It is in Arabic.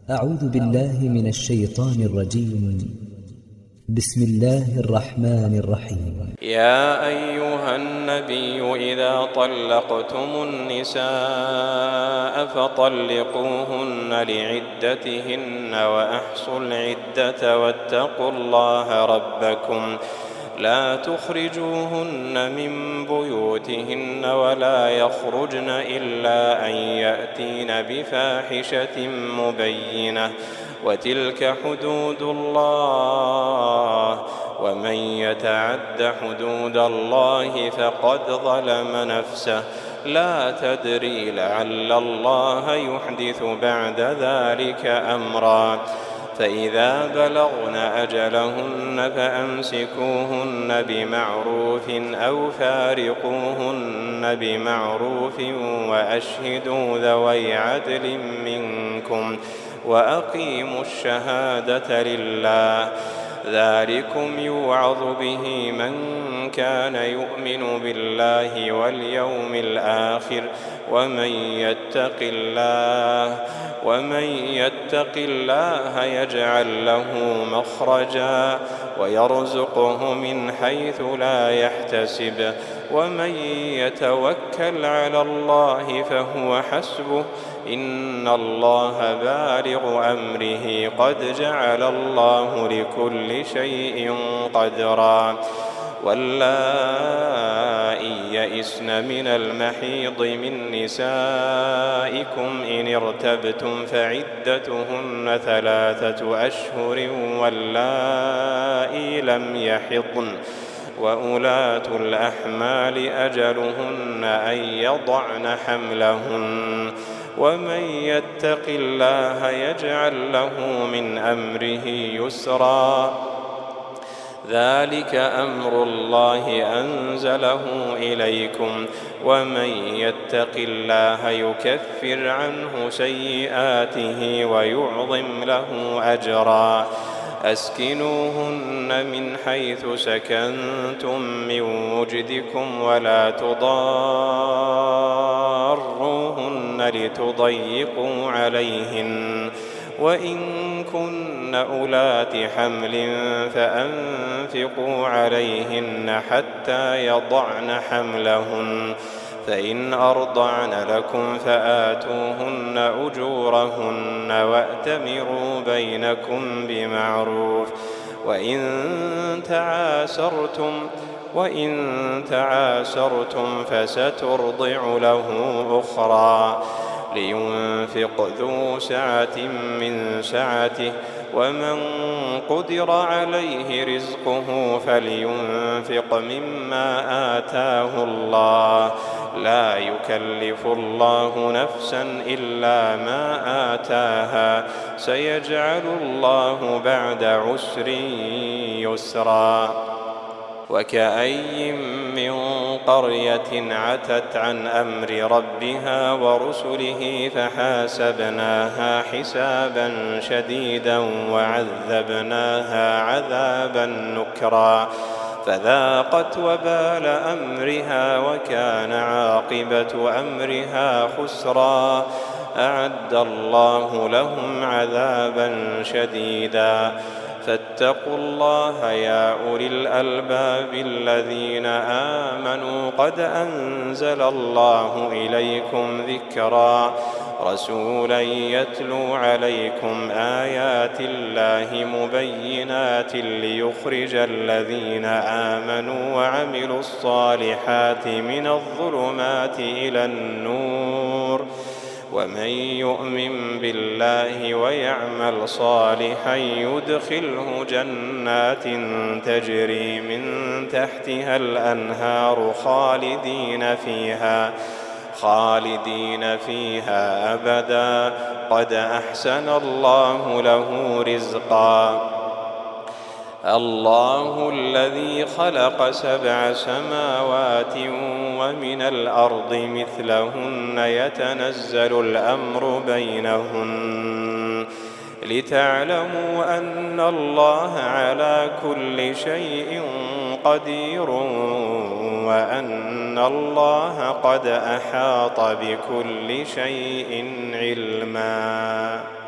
أعوذ بالله من الشيطان الرجيم. بسم الله الرحمن الرحيم. يا أيها النبي إذا طلقتم النساء فطلقوهن لعدتهن وأحصوا العدة واتقوا الله ربكم لا تخرجوهن من بيوتهن ولا يخرجن إلا أن يأتين بفاحشة مبينة وتلك حدود الله ومن يتعد حدود الله فقد ظلم نفسه لا تدري لعل الله يحدث بعد ذلك أمرا فإذا بلغن أجلهن فأمسكوهن بمعروف أو فارقوهن بمعروف وأشهدوا ذوي عدل منكم وأقيموا الشهادة لله ذلكم يوعظ به من كان يؤمن بالله واليوم الآخر ومن يتق الله يجعل له مخرجا ويرزقه من حيث لا يحتسب ومن يتوكل على الله فهو حسبه إن الله بالغ أمره قد جعل الله لكل شيء قدرا واللائي يئسن من المحيض من نسائكم إن ارتبتم فعدتهن 3 أشهر واللائي لم يحضن وأولاة الأحمال أجلهن أن يضعن حملهن ومن يتق الله يجعل له من أمره يسرا ذلك أمر الله أنزله إليكم ومن يتق الله يكفر عنه سيئاته ويعظم له أجرا أسكنوهن من حيث سكنتم من وجدكم ولا تضاروهن لتضيقوا عليهن وإن كن أولات حمل فأنفقوا عليهن حتى يضعن حملهن فإن أرضعن لكم فآتوهن أجورهن وأتمروا بينكم بمعروف وإن تعاسرتم فسترضع له أخرى لينفق ذو سعة من سعته ومن قدر عليه رزقه فلينفق مما آتاه الله لا يكلف الله نفسا إلا ما آتاها سيجعل الله بعد عسر يسرا وكأي من قرية عتت عن أمر ربها ورسله فحاسبناها حسابا شديدا وعذبناها عذابا نكرا فذاقت وبال أمرها وكان عاقبة أمرها خسرا أعد الله لهم عذابا شديدا فاتقوا الله يا أولي الألباب الذين آمنوا قد أنزل الله إليكم ذكرا رسولا يتلو عليكم آيات الله مبينات ليخرج الذين آمنوا وعملوا الصالحات من الظلمات إلى النور ومن يؤمن بالله ويعمل صالحا يدخله جنات تجري من تحتها الأنهار خالدين فيها أبدا قد أحسن الله له رزقا الله الذي خلق 7 سماوات ومن الأرض مثلهن يتنزل الأمر بينهن لتعلموا أن الله على كل شيء قدير وأن الله قد أحاط بكل شيء علما.